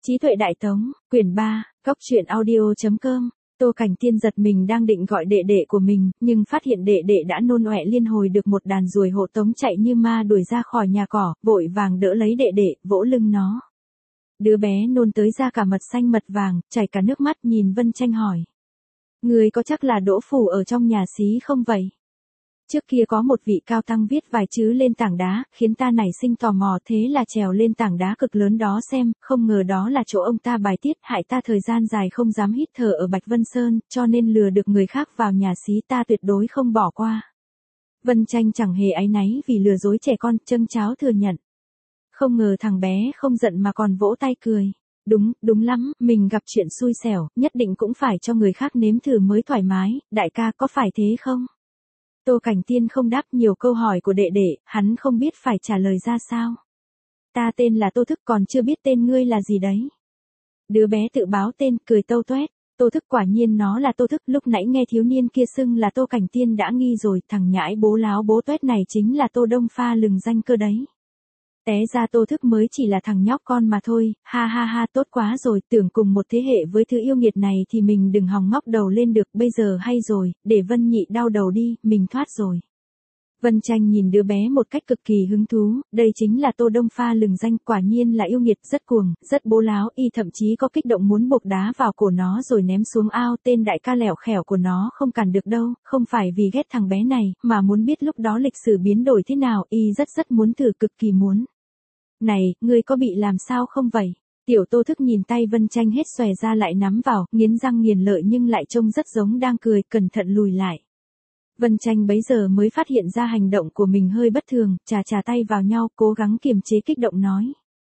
Trí tuệ đại tống, quyển 3, góc truyện audio.com. Tô Cảnh Tiên giật mình đang định gọi đệ đệ của mình, nhưng phát hiện đệ đệ đã nôn ọe liên hồi được một đàn ruồi hộ tống chạy như ma đuổi ra khỏi nhà cỏ, vội vàng đỡ lấy đệ đệ, vỗ lưng nó. Đứa bé nôn tới ra cả mật xanh mật vàng, chảy cả nước mắt, nhìn Vân Tranh hỏi. Người có chắc là Đỗ Phủ ở trong nhà xí không vậy? Trước kia có một vị cao tăng viết vài chữ lên tảng đá, khiến ta nảy sinh tò mò, thế là trèo lên tảng đá cực lớn đó xem, không ngờ đó là chỗ ông ta bài tiết, hại ta thời gian dài không dám hít thở ở Bạch Vân Sơn, cho nên lừa được người khác vào nhà xí, ta tuyệt đối không bỏ qua. Vân Tranh chẳng hề áy náy vì lừa dối trẻ con, châng cháo thừa nhận. Không ngờ thằng bé không giận mà còn vỗ tay cười. Đúng lắm, mình gặp chuyện xui xẻo, nhất định cũng phải cho người khác nếm thử mới thoải mái, đại ca có phải thế không? Tô Cảnh Tiên không đáp nhiều câu hỏi của đệ đệ, hắn không biết phải trả lời ra sao. Ta tên là Tô Thức, còn chưa biết tên ngươi là gì đấy. Đứa bé tự báo tên, cười tâu toét. Tô Thức, quả nhiên nó là Tô Thức, lúc nãy nghe thiếu niên kia xưng là Tô Cảnh Tiên đã nghi rồi, thằng nhãi bố láo bố toét này chính là Tô Đông Pha lừng danh cơ đấy. Té ra Tô Thức mới chỉ là thằng nhóc con mà thôi, ha ha ha, tốt quá rồi, tưởng cùng một thế hệ với thứ yêu nghiệt này thì mình đừng hòng ngóc đầu lên được, bây giờ hay rồi, để Vân Nhị đau đầu đi, mình thoát rồi. Vân Tranh nhìn đứa bé một cách cực kỳ hứng thú, đây chính là Tô Đông Pha lừng danh, quả nhiên là yêu nghiệt, rất cuồng, rất bố láo, y thậm chí có kích động muốn buộc đá vào cổ nó rồi ném xuống ao, tên đại ca lẻo khẻo của nó không cản được đâu, không phải vì ghét thằng bé này, mà muốn biết lúc đó lịch sử biến đổi thế nào, y rất muốn thử, cực kỳ muốn. Này, ngươi có bị làm sao không vậy? Tiểu Tô Thức nhìn tay Vân Tranh hết xòe ra lại nắm vào, nghiến răng nghiền lợi nhưng lại trông rất giống đang cười, cẩn thận lùi lại. Vân Tranh bấy giờ mới phát hiện ra hành động của mình hơi bất thường, chà tay vào nhau, cố gắng kiềm chế kích động nói.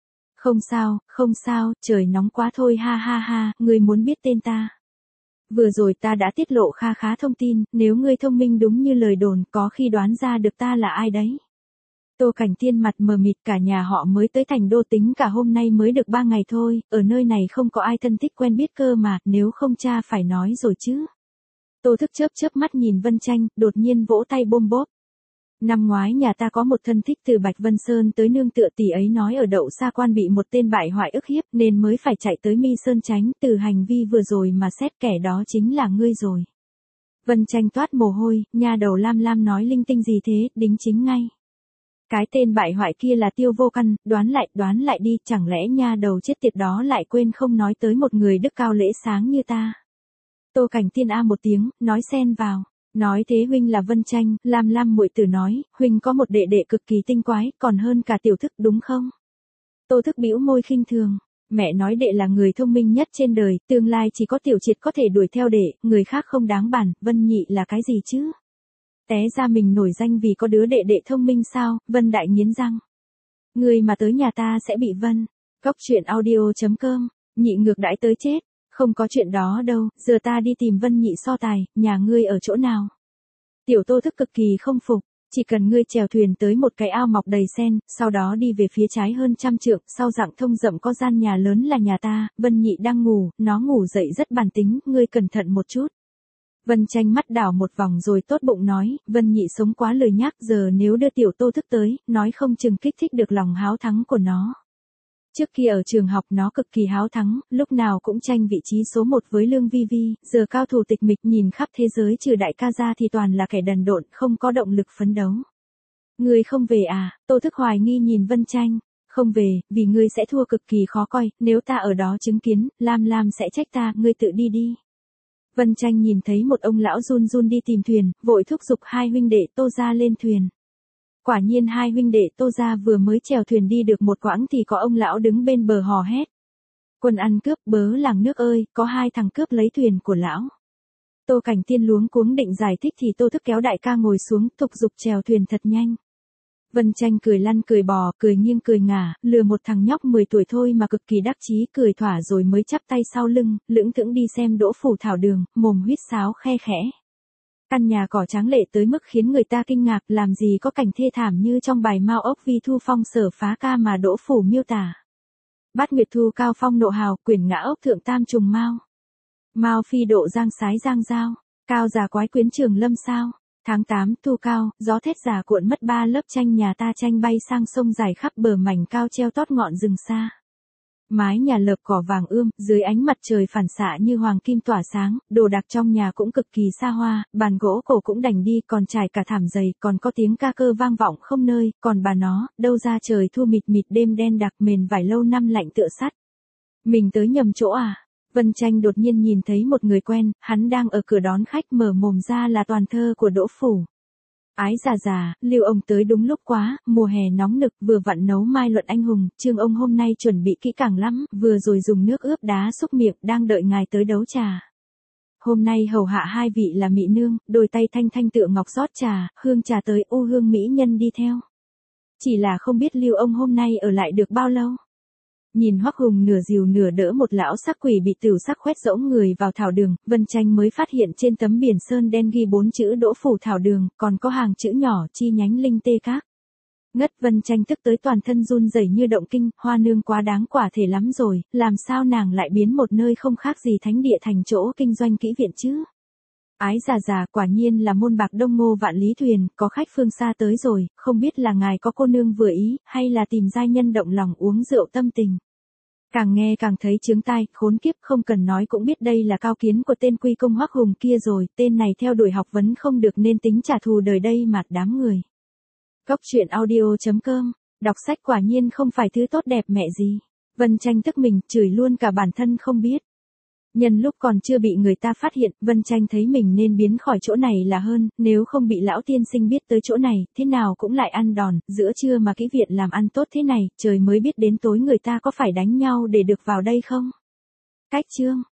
Không sao, trời nóng quá thôi, ha ha ha, ngươi muốn biết tên ta. Vừa rồi ta đã tiết lộ khá thông tin, nếu ngươi thông minh đúng như lời đồn, có khi đoán ra được ta là ai đấy. Tô Cảnh Tiên mặt mờ mịt, cả nhà họ mới tới thành đô, tính cả hôm nay mới được 3 ngày thôi, ở nơi này không có ai thân thích quen biết cơ mà, nếu không cha phải nói rồi chứ. Tô Thức chớp mắt nhìn Vân Tranh, đột nhiên vỗ tay bôm bốp. Năm ngoái nhà ta có một thân thích từ Bạch Vân Sơn tới nương tựa, tỷ ấy nói ở Đậu Sa Quan bị một tên bại hoại ức hiếp nên mới phải chạy tới Mi Sơn tránh, từ hành vi vừa rồi mà xét kẻ đó chính là ngươi rồi. Vân Tranh toát mồ hôi, nha đầu Lam nói linh tinh gì thế, đính chính ngay. Cái tên bại hoại kia là Tiêu Vô Căn, đoán lại đi, chẳng lẽ nha đầu chết tiệt đó lại quên không nói tới một người đức cao lễ sáng như ta. Tô Cảnh Tiên a một tiếng, nói xen vào. Nói thế huynh là Vân Tranh, Lam muội tử nói, huynh có một đệ đệ cực kỳ tinh quái, còn hơn cả Tiểu Thức đúng không? Tô Thức bĩu môi khinh thường. Mẹ nói đệ là người thông minh nhất trên đời, tương lai chỉ có Tiểu Triệt có thể đuổi theo đệ, người khác không đáng bàn, Vân Nhị là cái gì chứ? Té ra mình nổi danh vì có đứa đệ đệ thông minh sao? Vân Đại nghiến răng. Người mà tới nhà ta sẽ bị Vân. Góc truyện audio.com, Nhị ngược đãi tới chết. Không có chuyện đó đâu, giờ ta đi tìm Vân Nhị so tài, nhà ngươi ở chỗ nào? Tiểu Tô Thức cực kỳ không phục, chỉ cần ngươi chèo thuyền tới một cái ao mọc đầy sen, sau đó đi về phía trái hơn 100 trượng, sau rặng thông rậm có gian nhà lớn là nhà ta, Vân Nhị đang ngủ, nó ngủ dậy rất bản tính, ngươi cẩn thận một chút. Vân Tranh mắt đảo một vòng rồi tốt bụng nói, Vân Nhị sống quá lười nhác, giờ nếu đưa Tiểu Tô Thức tới, nói không chừng kích thích được lòng háo thắng của nó. Trước kia ở trường học nó cực kỳ háo thắng, lúc nào cũng tranh vị trí số 1 với Lương Vi Vi, giờ cao thủ tịch mịch, nhìn khắp thế giới trừ đại ca ra thì toàn là kẻ đần độn, không có động lực phấn đấu. Ngươi không về à? Tô Thức hoài nghi nhìn Vân Tranh. Không về, vì ngươi sẽ thua cực kỳ khó coi, nếu ta ở đó chứng kiến, Lam sẽ trách ta, ngươi tự đi đi. Vân Tranh nhìn thấy một ông lão run đi tìm thuyền, vội thúc giục hai huynh đệ Tô gia lên thuyền. Quả nhiên hai huynh đệ Tô gia vừa mới chèo thuyền đi được một quãng thì có ông lão đứng bên bờ hò hét. Quân ăn cướp, bớ làng nước ơi, có hai thằng cướp lấy thuyền của lão. Tô Cảnh Tiên luống cuống định giải thích thì Tô Thức kéo đại ca ngồi xuống, thúc giục chèo thuyền thật nhanh. Vân Tranh cười lăn cười bò, cười nghiêng cười ngả, lừa một thằng nhóc 10 tuổi thôi mà cực kỳ đắc chí, cười thỏa rồi mới chắp tay sau lưng, lững thững đi xem Đỗ Phủ thảo đường, mồm huýt sáo khe khẽ. Căn nhà cỏ tráng lệ tới mức khiến người ta kinh ngạc, làm gì có cảnh thê thảm như trong bài Mao ốc Vi Thu Phong Sở Phá Ca mà Đỗ Phủ miêu tả. Bát Nguyệt Thu cao phong nộ hào, quyển ngã ốc thượng tam trùng Mao. Mao phi độ giang sái giang giao, cao già quái quyến trường lâm sao. Tháng 8 thu cao, gió thét giả cuộn mất 3 lớp tranh nhà ta tranh bay sang sông dài khắp bờ mảnh cao treo tót ngọn rừng xa. Mái nhà lợp cỏ vàng ươm, dưới ánh mặt trời phản xạ như hoàng kim tỏa sáng, đồ đạc trong nhà cũng cực kỳ xa hoa, bàn gỗ cổ cũng đành đi, còn trải cả thảm dày, còn có tiếng ca cơ vang vọng không nơi, còn bà nó, đâu ra trời thu mịt mịt đêm đen đặc mền vải lâu năm lạnh tựa sắt. Mình tới nhầm chỗ à? Vân Tranh đột nhiên nhìn thấy một người quen, hắn đang ở cửa đón khách, mở mồm ra là toàn thơ của Đỗ Phủ. Ái già, Lưu ông tới đúng lúc quá, mùa hè nóng nực, vừa vặn nấu mai luận anh hùng, Trương ông hôm nay chuẩn bị kỹ càng lắm, vừa rồi dùng nước ướp đá xúc miệng, đang đợi ngài tới đấu trà. Hôm nay hầu hạ hai vị là mỹ nương, đôi tay thanh thanh tựa ngọc rót trà, hương trà tới u hương mỹ nhân đi theo. Chỉ là không biết Lưu ông hôm nay ở lại được bao lâu. Nhìn Hoắc Hùng nửa dìu nửa đỡ một lão sắc quỷ bị tửu sắc khoét rỗng người vào thảo đường, Vân Tranh mới phát hiện trên tấm biển sơn đen ghi 4 chữ Đỗ Phủ thảo đường, còn có hàng chữ nhỏ chi nhánh linh tê các. Ngất Vân Tranh tức tới toàn thân run rẩy như động kinh, Hoa nương quá đáng quả thể lắm rồi, làm sao nàng lại biến một nơi không khác gì thánh địa thành chỗ kinh doanh kỹ viện chứ? Ái già quả nhiên là môn bạc Đông Ngô Vạn Lý thuyền, có khách phương xa tới rồi, không biết là ngài có cô nương vừa ý, hay là tìm giai nhân động lòng uống rượu tâm tình. Càng nghe càng thấy chướng tai, khốn kiếp, không cần nói cũng biết đây là cao kiến của tên Quy Công Hoắc Hùng kia rồi, tên này theo đuổi học vấn không được nên tính trả thù đời đây mà đám người. Góc truyện audio.com, đọc sách quả nhiên không phải thứ tốt đẹp mẹ gì. Vân Tranh tức mình, chửi luôn cả bản thân không biết. Nhân lúc còn chưa bị người ta phát hiện, Vân Tranh thấy mình nên biến khỏi chỗ này là hơn, nếu không bị lão tiên sinh biết tới chỗ này, thế nào cũng lại ăn đòn, giữa trưa mà kỹ viện làm ăn tốt thế này, trời mới biết đến tối người ta có phải đánh nhau để được vào đây không? Cách chương